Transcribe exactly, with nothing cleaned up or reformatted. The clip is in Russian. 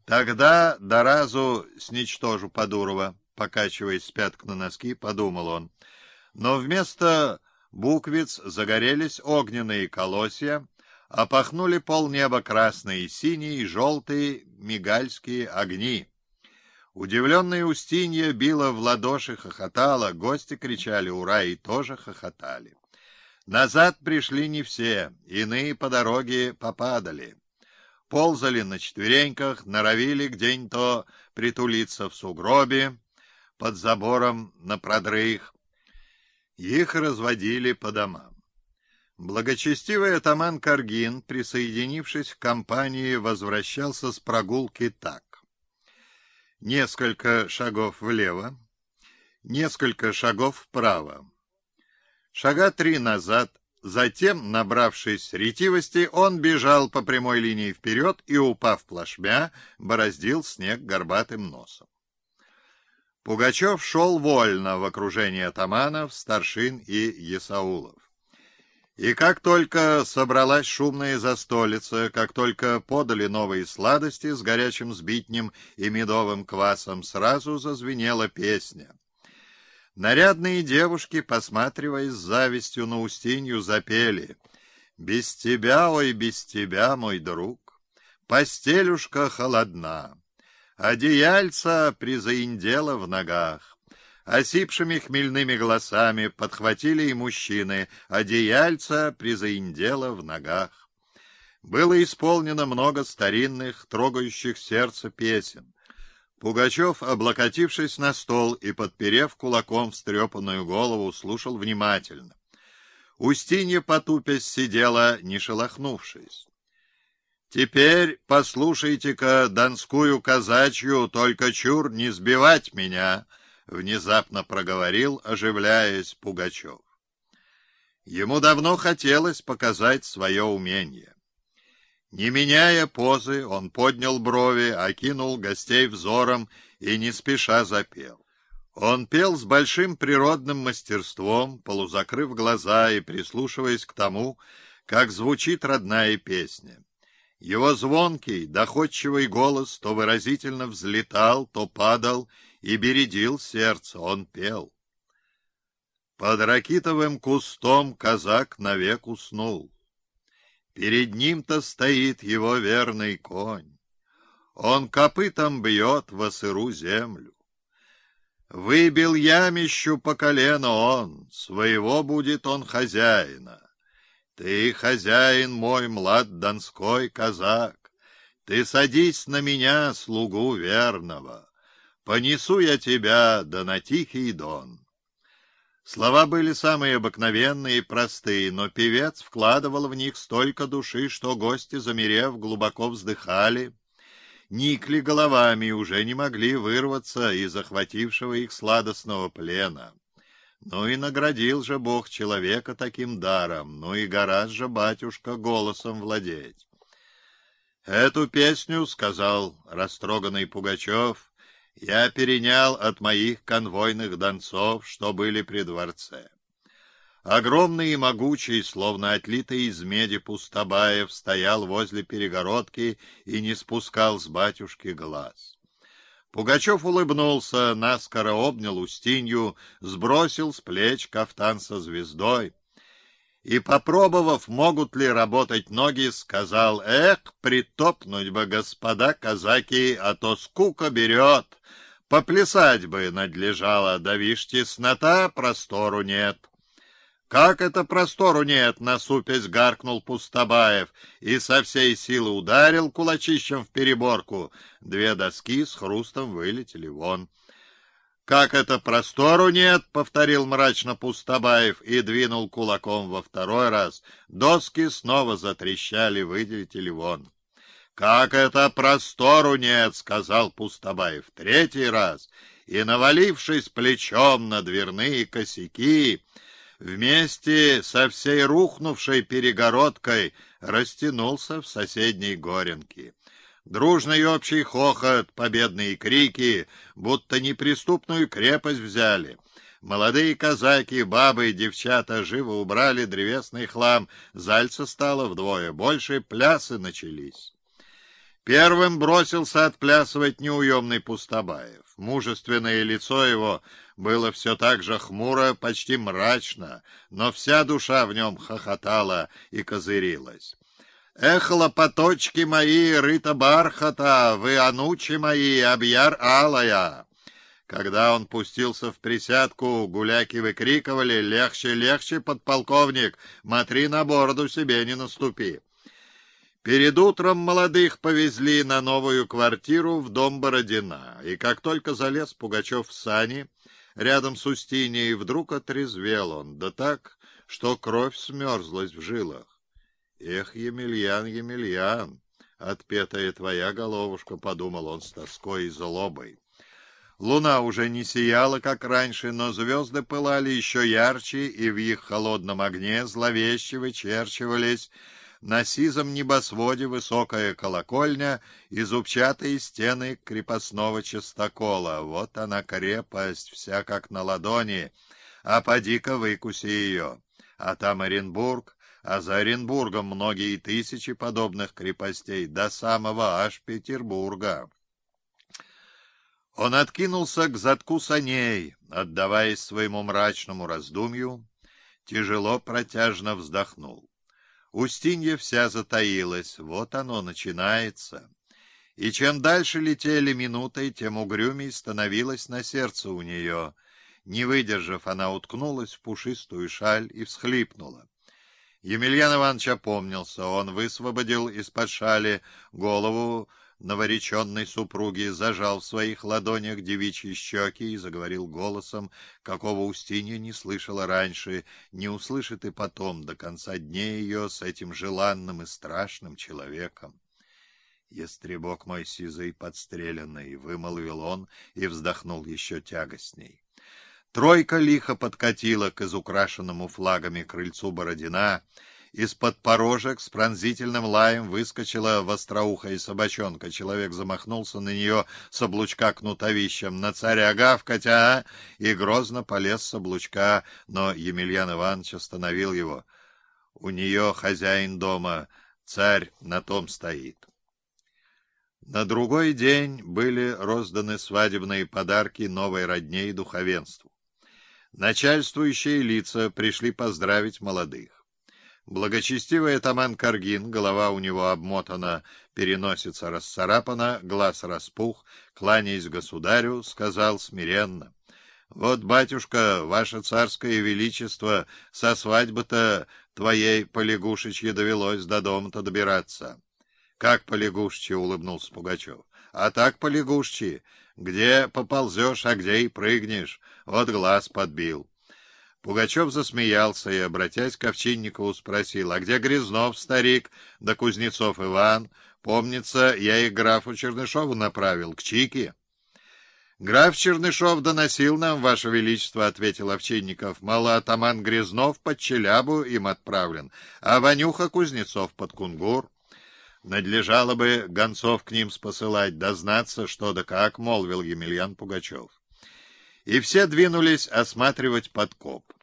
Тогда да разу сничтожу Подурова, покачиваясь с пяток на носки, подумал он. Но вместо буквиц загорелись огненные колосья, а пахнули полнеба красные, синие и желтые мигальские огни. Удивленная Устинья била в ладоши, хохотала, гости кричали «Ура!» и тоже хохотали. Назад пришли не все, иные по дороге попадали. Ползали на четвереньках, норовили где-нибудь то притулиться в сугробе, под забором на продрых. Их разводили по домам. Благочестивый атаман Каргин, присоединившись к компании, возвращался с прогулки так. Несколько шагов влево, несколько шагов вправо. Шага три назад, затем, набравшись ретивости, он бежал по прямой линии вперед и, упав плашмя, бороздил снег горбатым носом. Пугачев шел вольно в окружении атаманов, старшин и есаулов. И как только собралась шумная застолица, как только подали новые сладости с горячим сбитнем и медовым квасом, сразу зазвенела песня. Нарядные девушки, посматривая с завистью на Устинью, запели: «Без тебя, ой, без тебя, мой друг, постелюшка холодна, одеяльца призаиндела в ногах». Осипшими хмельными голосами подхватили и мужчины, одеяльца призаиндела в ногах. Было исполнено много старинных, трогающих сердце песен. Пугачев, облокотившись на стол и подперев кулаком встрепанную голову, слушал внимательно. Устинья, потупясь, сидела, не шелохнувшись. «Теперь послушайте-ка донскую казачью, только чур не сбивать меня», — внезапно проговорил, оживляясь, Пугачев. Ему давно хотелось показать свое умение. Не меняя позы, он поднял брови, окинул гостей взором и не спеша запел. Он пел с большим природным мастерством, полузакрыв глаза и прислушиваясь к тому, как звучит родная песня. Его звонкий, доходчивый голос то выразительно взлетал, то падал и бередил сердце. Он пел. Под ракитовым кустом казак навек уснул. Перед ним-то стоит его верный конь. Он копытом бьет во сыру землю. Выбил ямищу по колено он, своего будет он хозяина. Ты, хозяин мой, млад донской казак, ты садись на меня, слугу верного. Понесу я тебя да на Тихий Дон. Слова были самые обыкновенные и простые, но певец вкладывал в них столько души, что гости, замерев, глубоко вздыхали, никли головами и уже не могли вырваться из захватившего их сладостного плена. Ну и наградил же Бог человека таким даром, ну и гораздо же, батюшка, голосом владеть. Эту песню, — сказал растроганный Пугачев, — я перенял от моих конвойных донцов, что были при дворце. Огромный и могучий, словно отлитый из меди Пустобаев, стоял возле перегородки и не спускал с батюшки глаз. Пугачев улыбнулся, наскоро обнял Устинью, сбросил с плеч кафтан со звездой и, попробовав, могут ли работать ноги, сказал: «Эх, притопнуть бы, господа казаки, а то скука берет, поплясать бы надлежало, да вишь, теснота, простору нет». «Как это простору нет?» — насупясь гаркнул Пустобаев и со всей силы ударил кулачищем в переборку. Две доски с хрустом вылетели вон. «Как это простору нет?» — повторил мрачно Пустобаев и двинул кулаком во второй раз. Доски снова затрещали, вылетели вон. «Как это простору нет?» — сказал Пустобаев третий раз и, навалившись плечом на дверные косяки, вместе со всей рухнувшей перегородкой растянулся в соседней горенке. Дружный общий хохот, победные крики, будто неприступную крепость взяли. Молодые казаки, бабы и девчата живо убрали древесный хлам, зальца стало вдвое больше, плясы начались. Первым бросился отплясывать неуемный Пустобаев. Мужественное лицо его было все так же хмуро, почти мрачно, но вся душа в нем хохотала и козырилась. «Эх, лопаточки мои, рыта бархата, вы, анучи мои, объяр алая!» Когда он пустился в присядку, гуляки выкрикивали: «Легче, легче, подполковник, смотри, на бороду себе не наступи!» Перед утром молодых повезли на новую квартиру в дом Бородина, и как только залез Пугачев в сани, рядом с Устиньей, вдруг отрезвел он, да так, что кровь смерзлась в жилах. «Эх, Емельян, Емельян, отпетая твоя головушка», — подумал он с тоской и злобой. Луна уже не сияла, как раньше, но звезды пылали еще ярче, и в их холодном огне зловеще вычерчивались на сизом небосводе высокая колокольня и зубчатые стены крепостного частокола. Вот она, крепость, вся как на ладони, а поди-ка выкуси ее. А там Оренбург, а за Оренбургом многие тысячи подобных крепостей, до самого аж Петербурга. Он откинулся к задку саней, отдаваясь своему мрачному раздумью, тяжело протяжно вздохнул. Устинья вся затаилась, вот оно начинается. И чем дальше летели минуты, тем угрюмей становилось на сердце у нее. Не выдержав, она уткнулась в пушистую шаль и всхлипнула. Емельян Иванович опомнился, он высвободил из-под шали голову новореченной супруги, зажал в своих ладонях девичьи щеки и заговорил голосом, какого Устинья не слышала раньше, не услышит и потом, до конца дней ее, с этим желанным и страшным человеком. «Ястребок мой сизый подстреленный», — вымолвил он и вздохнул еще тягостней. Тройка лихо подкатила к изукрашенному флагами крыльцу Бородина. Из-под порожек с пронзительным лаем выскочила востроухая собачонка. Человек замахнулся на нее с облучка кнутовищем. «На царя гавкать, а!» И грозно полез с облучка, но Емельян Иванович остановил его. «У нее хозяин дома, царь на том стоит». На другой день были розданы свадебные подарки новой родне и духовенству. Начальствующие лица пришли поздравить молодых. Благочестивый атаман Каргин, голова у него обмотана, переносица расцарапана, глаз распух, кланяясь государю, сказал смиренно: «Вот, батюшка, ваше царское величество, со свадьбы-то твоей полягушечьи довелось до дома-то добираться». «Как полягушечьи?» — улыбнулся Пугачев. «А так полягушечьи, где поползешь, а где и прыгнешь, вот глаз подбил». Пугачев засмеялся и, обратясь к Овчинникову, спросил: «А где Грязнов, старик, да Кузнецов Иван? Помнится, я их графу Чернышову направил, к Чике». «Граф Чернышов доносил нам, ваше величество», — ответил Овчинников. «Мало атаман Грязнов под Челябу им отправлен, а Ванюха Кузнецов под Кунгур. Надлежало бы гонцов к ним спосылать, дознаться, что да как», — молвил Емельян Пугачев. И все двинулись осматривать подкоп.